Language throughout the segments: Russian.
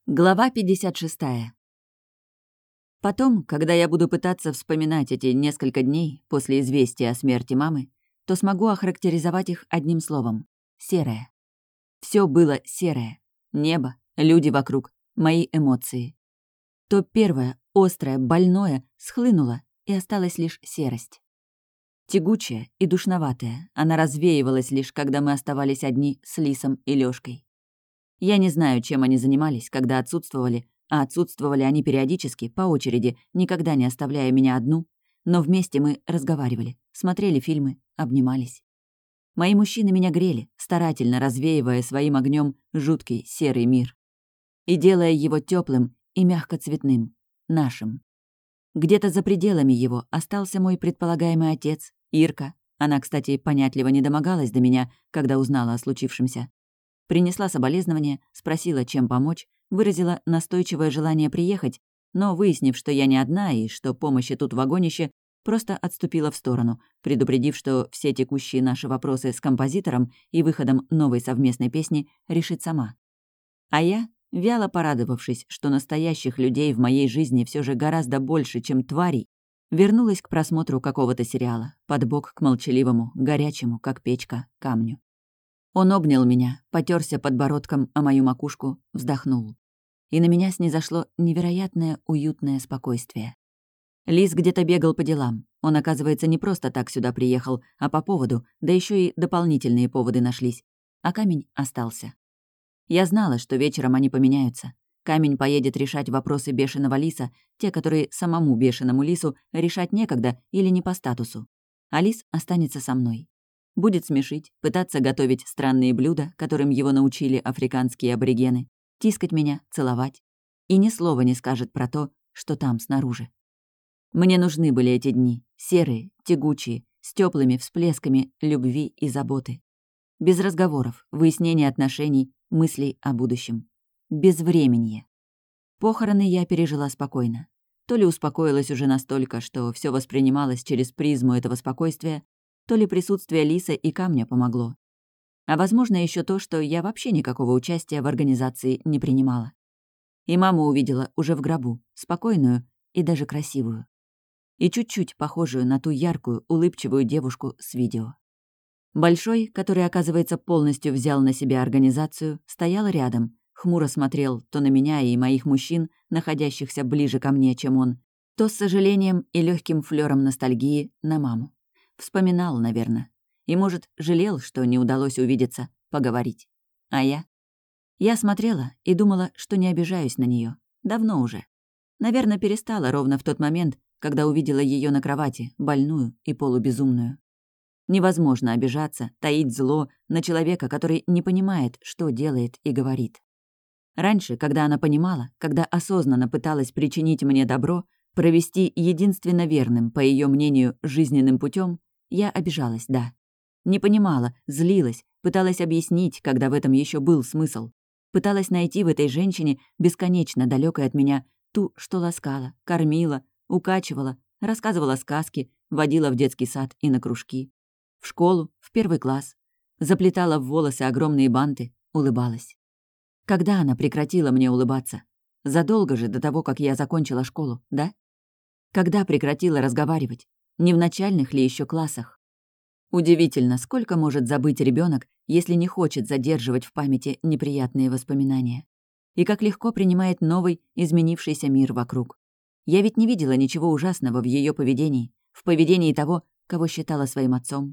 Глава 56. Потом, когда я буду пытаться вспоминать эти несколько дней после известия о смерти мамы, то смогу охарактеризовать их одним словом — серое. Все было серое. Небо, люди вокруг, мои эмоции. То первое, острое, больное, схлынуло, и осталась лишь серость. Тягучая и душноватая, она развеивалась лишь, когда мы оставались одни с Лисом и Лёшкой. Я не знаю, чем они занимались, когда отсутствовали, а отсутствовали они периодически, по очереди, никогда не оставляя меня одну, но вместе мы разговаривали, смотрели фильмы, обнимались. Мои мужчины меня грели, старательно развеивая своим огнем жуткий серый мир и делая его теплым и мягкоцветным, нашим. Где-то за пределами его остался мой предполагаемый отец, Ирка. Она, кстати, понятливо не домогалась до меня, когда узнала о случившемся. Принесла соболезнования, спросила, чем помочь, выразила настойчивое желание приехать, но, выяснив, что я не одна и что помощи тут вагонище, просто отступила в сторону, предупредив, что все текущие наши вопросы с композитором и выходом новой совместной песни решит сама. А я, вяло порадовавшись, что настоящих людей в моей жизни все же гораздо больше, чем тварей, вернулась к просмотру какого-то сериала, под бок к молчаливому, горячему, как печка, камню. Он обнял меня, потёрся подбородком о мою макушку, вздохнул. И на меня снизошло невероятное уютное спокойствие. Лис где-то бегал по делам. Он, оказывается, не просто так сюда приехал, а по поводу, да ещё и дополнительные поводы нашлись. А камень остался. Я знала, что вечером они поменяются. Камень поедет решать вопросы бешеного лиса, те, которые самому бешеному лису решать некогда или не по статусу. А лис останется со мной. Будет смешить, пытаться готовить странные блюда, которым его научили африканские аборигены, тискать меня, целовать. И ни слова не скажет про то, что там снаружи. Мне нужны были эти дни, серые, тягучие, с теплыми всплесками любви и заботы. Без разговоров, выяснения отношений, мыслей о будущем. Безвременье. Похороны я пережила спокойно. То ли успокоилась уже настолько, что все воспринималось через призму этого спокойствия, то ли присутствие Лиса и камня помогло. А возможно еще то, что я вообще никакого участия в организации не принимала. И маму увидела уже в гробу, спокойную и даже красивую. И чуть-чуть похожую на ту яркую, улыбчивую девушку с видео. Большой, который, оказывается, полностью взял на себя организацию, стоял рядом, хмуро смотрел то на меня и моих мужчин, находящихся ближе ко мне, чем он, то с сожалением и легким флером ностальгии на маму. Вспоминал, наверное. И, может, жалел, что не удалось увидеться, поговорить. А я? Я смотрела и думала, что не обижаюсь на нее. Давно уже. Наверное, перестала ровно в тот момент, когда увидела ее на кровати, больную и полубезумную. Невозможно обижаться, таить зло на человека, который не понимает, что делает и говорит. Раньше, когда она понимала, когда осознанно пыталась причинить мне добро, провести единственно верным, по ее мнению, жизненным путем, я обижалась, да. Не понимала, злилась, пыталась объяснить, когда в этом еще был смысл. Пыталась найти в этой женщине, бесконечно далекой от меня, ту, что ласкала, кормила, укачивала, рассказывала сказки, водила в детский сад и на кружки. В школу, в первый класс. Заплетала в волосы огромные банты, улыбалась. Когда она прекратила мне улыбаться? Задолго же до того, как я закончила школу, да? Когда прекратила разговаривать? Не в начальных ли еще классах? Удивительно, сколько может забыть ребенок, если не хочет задерживать в памяти неприятные воспоминания. И как легко принимает новый, изменившийся мир вокруг. Я ведь не видела ничего ужасного в ее поведении, в поведении того, кого считала своим отцом.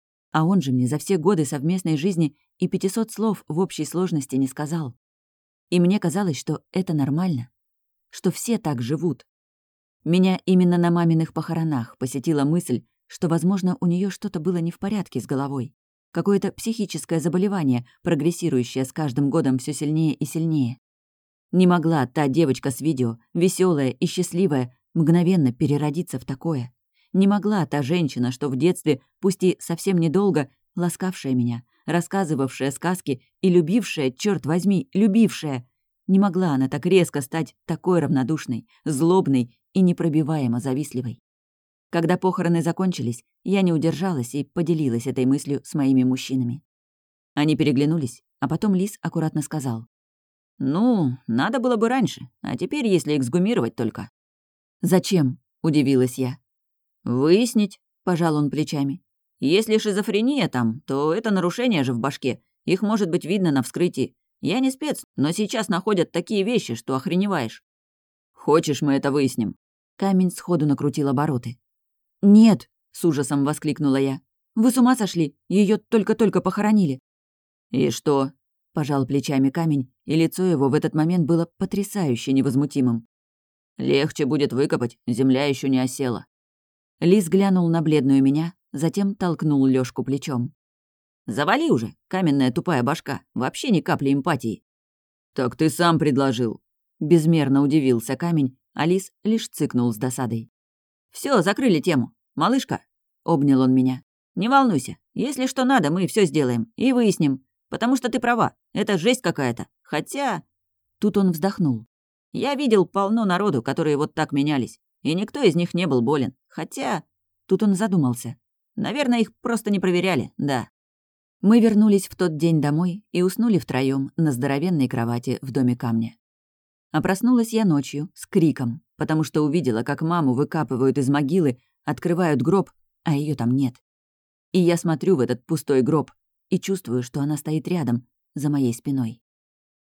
А он же мне за все годы совместной жизни и 500 слов в общей сложности не сказал. И мне казалось, что это нормально, что все так живут. Меня именно на маминых похоронах посетила мысль, что, возможно, у нее что-то было не в порядке с головой. Какое-то психическое заболевание, прогрессирующее с каждым годом все сильнее и сильнее. Не могла та девочка с видео, веселая и счастливая, мгновенно переродиться в такое. Не могла та женщина, что в детстве, пусть и совсем недолго, ласкавшая меня, рассказывавшая сказки и любившая, черт возьми, любившая. Не могла она так резко стать такой равнодушной, злобной и непробиваемо завистливой. Когда похороны закончились, я не удержалась и поделилась этой мыслью с моими мужчинами. Они переглянулись, а потом Лис аккуратно сказал: «Ну, надо было бы раньше, а теперь, если эксгумировать только». «Зачем?» — удивилась я. «Выяснить», — пожал он плечами. «если шизофрения там, то это нарушение же в башке. Их может быть видно на вскрытии. Я не спец, но сейчас находят такие вещи, что охреневаешь. Хочешь, мы это выясним?» Камень сходу накрутил обороты. «Нет!» — с ужасом воскликнула я. «Вы с ума сошли? Ее только-только похоронили». «И что?» — пожал плечами камень, и лицо его в этот момент было потрясающе невозмутимым. «Легче будет выкопать, земля еще не осела». Лис глянул на бледную меня, затем толкнул Лёшку плечом. «Завали уже, каменная тупая башка, вообще ни капли эмпатии». «Так ты сам предложил». Безмерно удивился камень, а лис лишь цыкнул с досадой. Все, закрыли тему. Малышка», — обнял он меня. «Не волнуйся, если что надо, мы все сделаем и выясним. Потому что ты права, это жесть какая-то. Хотя...» Тут он вздохнул. «Я видел полно народу, которые вот так менялись, и никто из них не был болен. Хотя...» Тут он задумался. «Наверное, их просто не проверяли, да». Мы вернулись в тот день домой и уснули втроём на здоровенной кровати в доме камня. А проснулась я ночью с криком, потому что увидела, как маму выкапывают из могилы, открывают гроб, а ее там нет. И я смотрю в этот пустой гроб и чувствую, что она стоит рядом, за моей спиной.